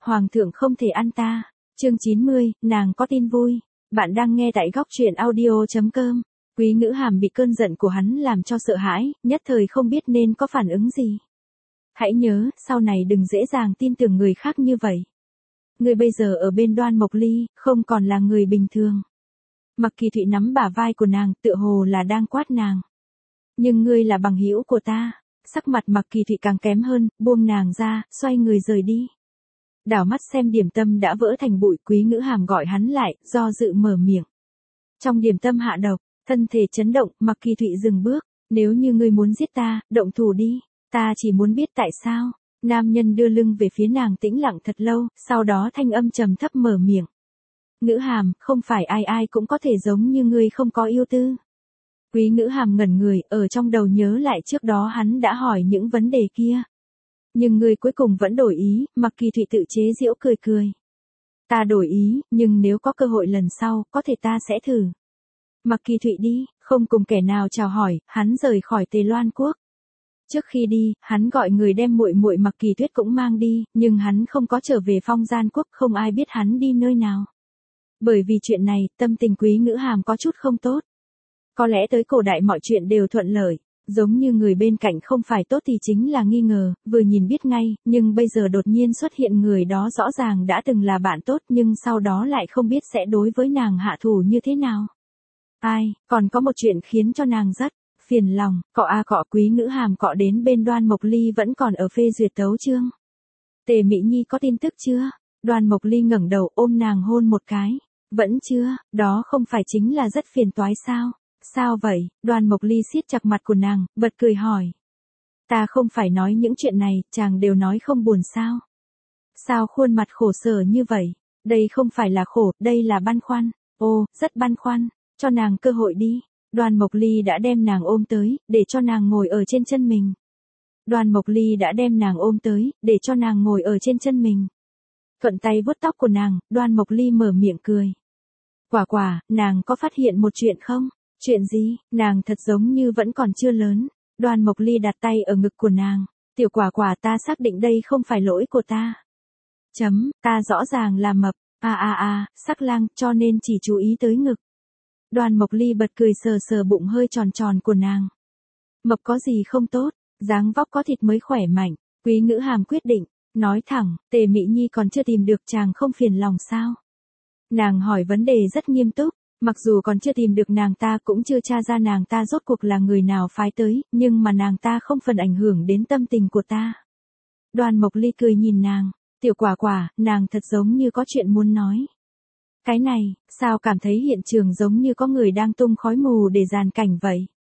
Hoàng thượng không thể ăn ta. Chương 90, nàng có tin vui. Bạn đang nghe tại góc truyện audio.com. Quý Ngữ Hàm bị cơn giận của hắn làm cho sợ hãi, nhất thời không biết nên có phản ứng gì. Hãy nhớ, sau này đừng dễ dàng tin tưởng người khác như vậy. Ngươi bây giờ ở bên Đoan Mộc Ly, không còn là người bình thường. Mặc Kỳ Thụy nắm bả vai của nàng, tựa hồ là đang quát nàng. Nhưng ngươi là bằng hữu của ta. Sắc mặt Mặc Kỳ Thụy càng kém hơn, buông nàng ra, xoay người rời đi. Đảo mắt xem điểm tâm đã vỡ thành bụi, Quý Ngữ Hàm gọi hắn lại, do dự mở miệng. Trong điểm tâm hạ độc, thân thể chấn động, Mặc Kỳ Thụy dừng bước. Nếu như ngươi muốn giết ta, động thủ đi. Ta chỉ muốn biết tại sao. Nam nhân đưa lưng về phía nàng tĩnh lặng thật lâu, sau đó thanh âm trầm thấp mở miệng. Ngữ Hàm, không phải ai ai cũng có thể giống như ngươi không có yêu tư. Quý Ngữ Hàm ngẩn người, ở trong đầu nhớ lại trước đó hắn đã hỏi những vấn đề kia. Nhưng ngươi cuối cùng vẫn đổi ý, Mặc Kỳ Thụy tự chế giễu cười cười. Ta đổi ý, nhưng nếu có cơ hội lần sau, có thể ta sẽ thử. Mặc Kỳ Thụy đi, không cùng kẻ nào chào hỏi, hắn rời khỏi Tề Loan Quốc. Trước khi đi, hắn gọi người đem muội muội Mặc Kỳ Tuyết cũng mang đi, nhưng hắn không có trở về Phong Gian Quốc, không ai biết hắn đi nơi nào. Bởi vì chuyện này, tâm tình Quý Ngữ Hàm có chút không tốt. Có lẽ tới cổ đại mọi chuyện đều thuận lợi, giống như người bên cạnh không phải tốt thì chính là nghi ngờ, vừa nhìn biết ngay, nhưng bây giờ đột nhiên xuất hiện người đó rõ ràng đã từng là bạn tốt nhưng sau đó lại không biết sẽ đối với nàng hạ thủ như thế nào. Ai, còn có một chuyện khiến cho nàng rất phiền lòng, cọ Quý Ngữ Hàm cọ đến bên Đoan Mộc Ly vẫn còn ở phê duyệt tấu chương. Tề Mỹ Nhi có tin tức chưa? Đoan Mộc Ly ngẩng đầu ôm nàng hôn một cái. Vẫn chưa, đó không phải chính là rất phiền toái sao? Sao vậy? Đoan Mộc Ly siết chặt mặt của nàng, bật cười hỏi. Ta không phải nói những chuyện này, chàng đều nói không buồn sao? Sao khuôn mặt khổ sở như vậy? Đây không phải là khổ, đây là băn khoăn. Ô, rất băn khoăn, cho nàng cơ hội đi. Đoan Mộc Ly đã đem nàng ôm tới, để cho nàng ngồi ở trên chân mình. Đoan Mộc Ly đã đem nàng ôm tới, để cho nàng ngồi ở trên chân mình. Thuận tay vuốt tóc của nàng, Đoan Mộc Ly mở miệng cười. Quả, nàng có phát hiện một chuyện không? Chuyện gì? Nàng thật giống như vẫn còn chưa lớn. Đoan Mộc Ly đặt tay ở ngực của nàng. Tiểu Quả, ta xác định đây không phải lỗi của ta. Ta rõ ràng là mập. Sắc lang, cho nên chỉ chú ý tới ngực. Đoan Mộc Ly bật cười sờ bụng hơi tròn tròn của nàng. Mập có gì không tốt, dáng vóc có thịt mới khỏe mạnh. Quý Ngữ Hàm quyết định, nói thẳng, Tề Mỹ Nhi còn chưa tìm được chàng không phiền lòng sao? Nàng hỏi vấn đề rất nghiêm túc, mặc dù còn chưa tìm được nàng ta cũng chưa tra ra nàng ta rốt cuộc là người nào phái tới, nhưng mà nàng ta không phần ảnh hưởng đến tâm tình của ta. Đoan Mộc Ly cười nhìn nàng, Tiểu Quả, nàng thật giống như có chuyện muốn nói. Cái này, sao cảm thấy hiện trường giống như có người đang tung khói mù để dàn cảnh vậy?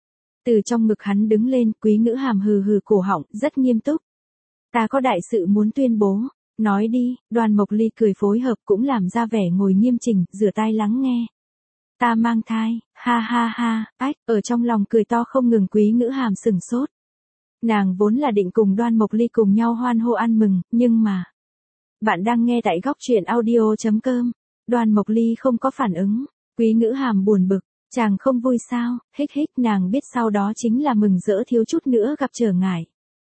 Từ trong ngực hắn đứng lên, Quý Ngữ Hàm hừ cổ họng, rất nghiêm túc. Ta có đại sự muốn tuyên bố. Nói đi, Đoan Mộc Ly cười phối hợp cũng làm ra vẻ ngồi nghiêm chỉnh, rửa tai lắng nghe. Ta mang thai, ha, ở trong lòng cười to không ngừng. Quý Ngữ Hàm sừng sốt. Nàng vốn là định cùng Đoan Mộc Ly cùng nhau hoan hô ăn mừng, nhưng mà. Bạn đang nghe tại góc truyện audio.com. Đoan Mộc Ly không có phản ứng. Quý Ngữ Hàm buồn bực, chàng không vui sao? Hích, nàng biết sau đó chính là mừng rỡ thiếu chút nữa gặp trở ngại.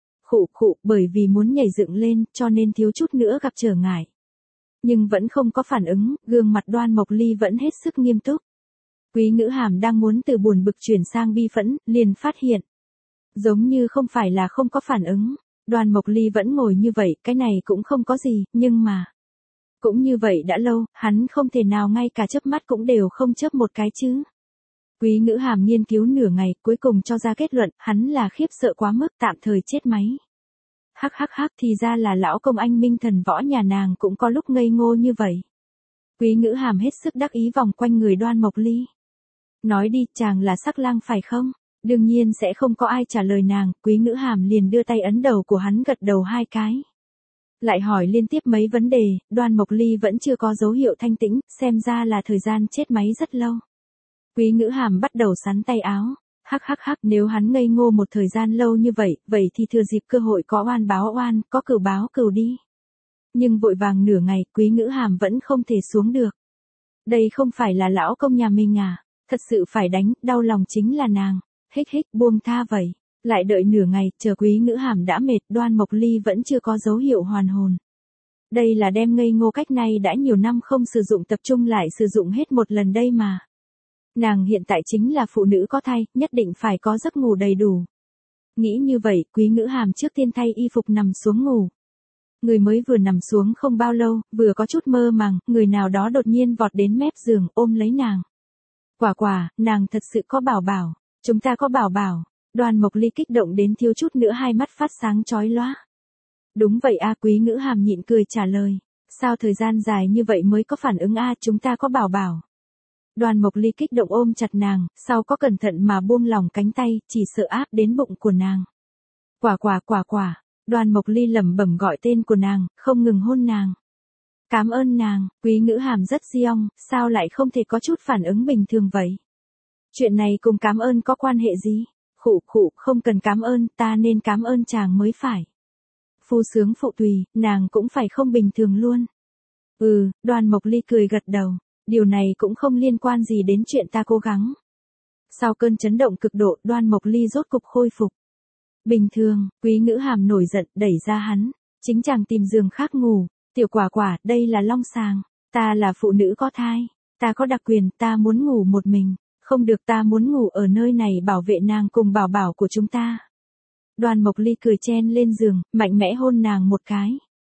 Khụ, bởi vì muốn nhảy dựng lên, cho nên thiếu chút nữa gặp trở ngại. Nhưng vẫn không có phản ứng, gương mặt Đoan Mộc Ly vẫn hết sức nghiêm túc. Quý Ngữ Hàm đang muốn từ buồn bực chuyển sang bi phẫn, liền phát hiện. Giống như không phải là không có phản ứng. Đoan Mộc Ly vẫn ngồi như vậy, cái này cũng không có gì, nhưng mà. Cũng như vậy đã lâu, hắn không thể nào ngay cả chớp mắt cũng đều không chớp một cái chứ. Quý Ngữ Hàm nghiên cứu nửa ngày, cuối cùng cho ra kết luận, hắn là khiếp sợ quá mức tạm thời chết máy. Hắc, thì ra là lão công anh minh thần võ nhà nàng cũng có lúc ngây ngô như vậy. Quý Ngữ Hàm hết sức đắc ý vòng quanh người Đoan Mộc Ly. Nói đi, chàng là Sắc lang phải không? Đương nhiên sẽ không có ai trả lời nàng, Quý Ngữ Hàm liền đưa tay ấn đầu của hắn gật đầu 2 cái. Lại hỏi liên tiếp mấy vấn đề, Đoan Mộc Ly vẫn chưa có dấu hiệu thanh tĩnh, xem ra là thời gian chết máy rất lâu. Quý Ngữ Hàm bắt đầu sắn tay áo. Hắc, nếu hắn ngây ngô một thời gian lâu như vậy, vậy thì thừa dịp cơ hội có oan báo oan, có cừu báo cừu đi. Nhưng vội vàng nửa ngày, Quý Ngữ Hàm vẫn không thể xuống được. Đây không phải là lão công nhà mình à? Thật sự phải đánh, đau lòng chính là nàng. Hích, buông tha vậy. Lại đợi nửa ngày, chờ Quý Ngữ Hàm đã mệt, Đoan Mộc Ly vẫn chưa có dấu hiệu hoàn hồn. Đây là đem ngây ngô cách này đã nhiều năm không sử dụng tập trung lại sử dụng hết một lần đây mà. Nàng hiện tại chính là phụ nữ có thai, nhất định phải có giấc ngủ đầy đủ. Nghĩ như vậy, Quý Ngữ Hàm trước tiên thay y phục nằm xuống ngủ. Người mới vừa nằm xuống không bao lâu, vừa có chút mơ màng, người nào đó đột nhiên vọt đến mép giường, ôm lấy nàng. Quả quả, nàng thật sự có bảo bảo, chúng ta có bảo bảo. Đoàn Mộc Ly kích động đến thiếu chút nữa hai mắt phát sáng chói lóa. Đúng vậy a, Quý Ngữ Hàm nhịn cười trả lời. Sao thời gian dài như vậy mới có phản ứng a, chúng ta có bảo bảo. Đoàn Mộc Ly kích động ôm chặt nàng, sau có cẩn thận mà buông lỏng cánh tay, chỉ sợ áp đến bụng của nàng. Quả quả quả quả, Đoàn Mộc Ly lẩm bẩm gọi tên của nàng, không ngừng hôn nàng. Cảm ơn nàng, Quý Ngữ Hàm rất giong, sao lại không thể có chút phản ứng bình thường vậy? Chuyện này cùng cảm ơn có quan hệ gì? Khụ khụ, không cần cảm ơn, ta nên cảm ơn chàng mới phải. Phu sướng phụ tùy, nàng cũng phải không bình thường luôn. Đoàn Mộc Ly cười gật đầu, điều này cũng không liên quan gì đến chuyện ta cố gắng. Sau cơn chấn động cực độ, Đoàn Mộc Ly rốt cục khôi phục. Bình thường, Quý Ngữ Hàm nổi giận, đẩy ra hắn, chính chàng tìm giường khác ngủ, tiểu quả quả, đây là long sàng, ta là phụ nữ có thai, ta có đặc quyền, ta muốn ngủ một mình, không được, ta muốn ngủ ở nơi này bảo vệ nàng cùng bảo bảo của chúng ta. Đoàn Mộc Ly cười chen lên giường, mạnh mẽ hôn nàng một cái.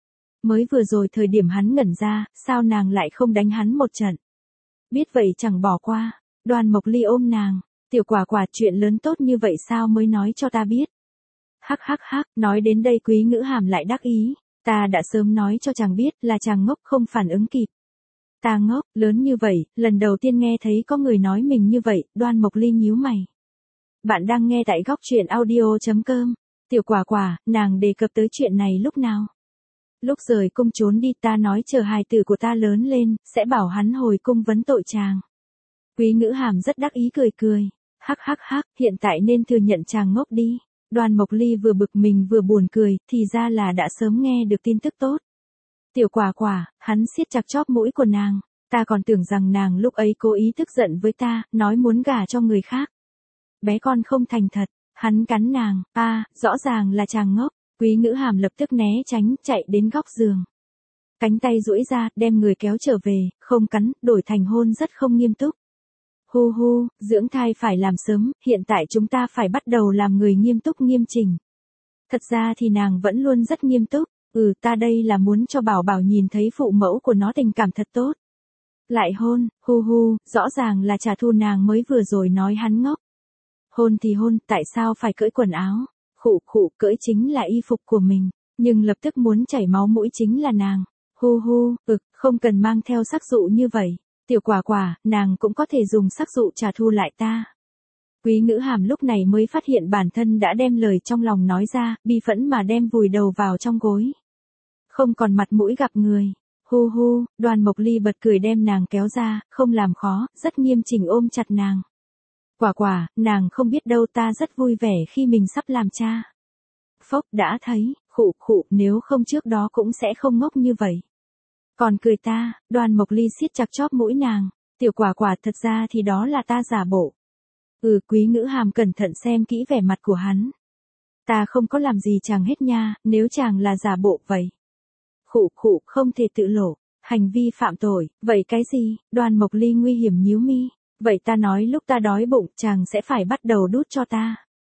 Mới vừa rồi thời điểm hắn ngẩn ra, sao nàng lại không đánh hắn một trận. Biết vậy chẳng bỏ qua, Đoàn Mộc Ly ôm nàng, tiểu quả quả, chuyện lớn tốt như vậy sao mới nói cho ta biết. Hắc hắc hắc, nói đến đây Quý Ngữ Hàm lại đắc ý, ta đã sớm nói cho chàng biết là chàng ngốc không phản ứng kịp. Ta ngốc, lớn như vậy, lần đầu tiên nghe thấy có người nói mình như vậy, Đoàn Mộc Ly nhíu mày. Bạn đang nghe tại góc truyện audio.com. Tiểu quả quả, nàng đề cập tới chuyện này lúc nào? Lúc rời cung trốn đi, ta nói chờ hài tử của ta lớn lên, sẽ bảo hắn hồi cung vấn tội chàng. Quý Ngữ Hàm rất đắc ý cười cười. Hắc hắc hắc, hiện tại nên thừa nhận chàng ngốc đi. Đoàn Mộc Ly vừa bực mình vừa buồn cười, thì ra là đã sớm nghe được tin tức tốt. Tiểu quả quả, hắn siết chặt chóp mũi của nàng, ta còn tưởng rằng nàng lúc ấy cố ý tức giận với ta, nói muốn gả cho người khác. Bé con không thành thật, hắn cắn nàng, rõ ràng là chàng ngốc. Quý Ngữ Hàm lập tức né tránh, chạy đến góc giường. Cánh tay duỗi ra, đem người kéo trở về, không cắn, đổi thành hôn rất không nghiêm túc. Hu hu, dưỡng thai phải làm sớm, hiện tại chúng ta phải bắt đầu làm người nghiêm túc nghiêm chỉnh. Thật ra thì nàng vẫn luôn rất nghiêm túc, ta đây là muốn cho bảo bảo nhìn thấy phụ mẫu của nó tình cảm thật tốt. Lại hôn, hu hu, rõ ràng là trả thù nàng mới vừa rồi nói hắn ngốc. Hôn thì hôn, tại sao phải cởi quần áo? Khụ khụ, cởi chính là y phục của mình, nhưng lập tức muốn chảy máu mũi chính là nàng. Hu hu, không cần mang theo sắc dụ như vậy. Tiểu quả quả, nàng cũng có thể dùng sắc dụ trả thù lại ta. Quý Ngữ Hàm lúc này mới phát hiện bản thân đã đem lời trong lòng nói ra, bi phẫn mà đem vùi đầu vào trong gối. Không còn mặt mũi gặp người. Hu hu, Đoàn Mộc Ly bật cười đem nàng kéo ra, không làm khó, rất nghiêm chỉnh ôm chặt nàng. Quả quả, nàng không biết đâu, ta rất vui vẻ khi mình sắp làm cha. Phốc, đã thấy, khụ khụ, nếu không trước đó cũng sẽ không ngốc như vậy. Còn cười ta, Đoàn Mộc Ly siết chặt chóp mũi nàng, tiểu quả quả, thật ra thì đó là ta giả bộ. Quý Ngữ Hàm cẩn thận xem kỹ vẻ mặt của hắn. Ta không có làm gì chàng hết nha, nếu chàng là giả bộ vậy. Khụ khụ, không thể tự lộ, hành vi phạm tội, vậy cái gì? Đoàn Mộc Ly nguy hiểm nhíu mi, vậy ta nói lúc ta đói bụng chàng sẽ phải bắt đầu đút cho ta.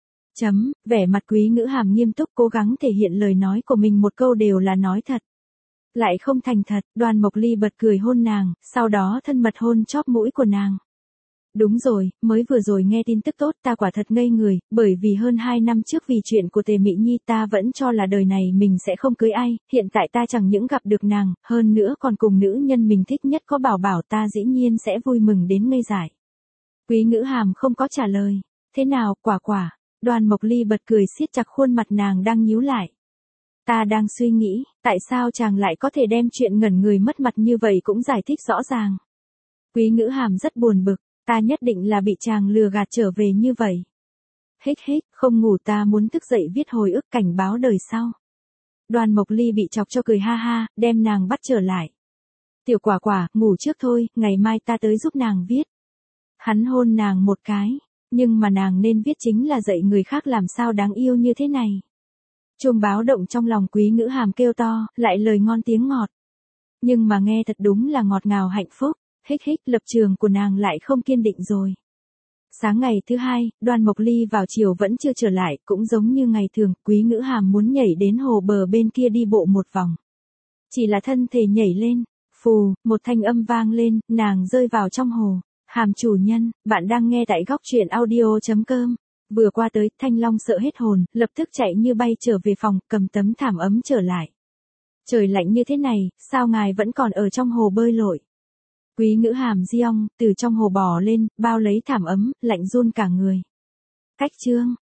Vẻ mặt Quý Ngữ Hàm nghiêm túc cố gắng thể hiện lời nói của mình một câu đều là nói thật. Lại không thành thật, Đoàn Mộc Ly bật cười hôn nàng, sau đó thân mật hôn chóp mũi của nàng. Đúng rồi, mới vừa rồi nghe tin tức tốt, ta quả thật ngây người, bởi vì hơn 2 năm trước vì chuyện của Tề Mị Nhi ta vẫn cho là đời này mình sẽ không cưới ai, hiện tại ta chẳng những gặp được nàng, hơn nữa còn cùng nữ nhân mình thích nhất có bảo bảo, ta dĩ nhiên sẽ vui mừng đến ngây dại. Quý Ngữ Hàm không có trả lời. Thế nào, quả quả? Đoàn Mộc Ly bật cười siết chặt khuôn mặt nàng đang nhíu lại. Ta đang suy nghĩ, tại sao chàng lại có thể đem chuyện ngẩn người mất mặt như vậy cũng giải thích rõ ràng. Quý Ngữ Hàm rất buồn bực, ta nhất định là bị chàng lừa gạt trở về như vậy. Hích hích, không ngủ, ta muốn thức dậy viết hồi ức cảnh báo đời sau. Đoàn Mộc Ly bị chọc cho cười ha ha, đem nàng bắt trở lại. Tiểu quả quả, ngủ trước thôi, ngày mai ta tới giúp nàng viết. Hắn hôn nàng một cái, nhưng mà nàng nên viết chính là dạy người khác làm sao đáng yêu như thế này. Chuông báo động trong lòng Quý Ngữ Hàm kêu to, lại lời ngon tiếng ngọt. Nhưng mà nghe thật đúng là ngọt ngào hạnh phúc, hích hích, lập trường của nàng lại không kiên định rồi. Sáng ngày thứ hai, Đoan Mộc Ly vào chiều vẫn chưa trở lại, cũng giống như ngày thường, Quý Ngữ Hàm muốn nhảy đến hồ bờ bên kia đi bộ một vòng. Chỉ là thân thể nhảy lên, phù, một thanh âm vang lên, nàng rơi vào trong hồ. Hàm chủ nhân, bạn đang nghe tại góc truyện audio.com. Vừa qua tới, Thanh Long sợ hết hồn, lập tức chạy như bay trở về phòng, cầm tấm thảm ấm trở lại. Trời lạnh như thế này, sao ngài vẫn còn ở trong hồ bơi lội? Quý Ngữ Hàm Giong, từ trong hồ bò lên, bao lấy thảm ấm, lạnh run cả người. Cách chương.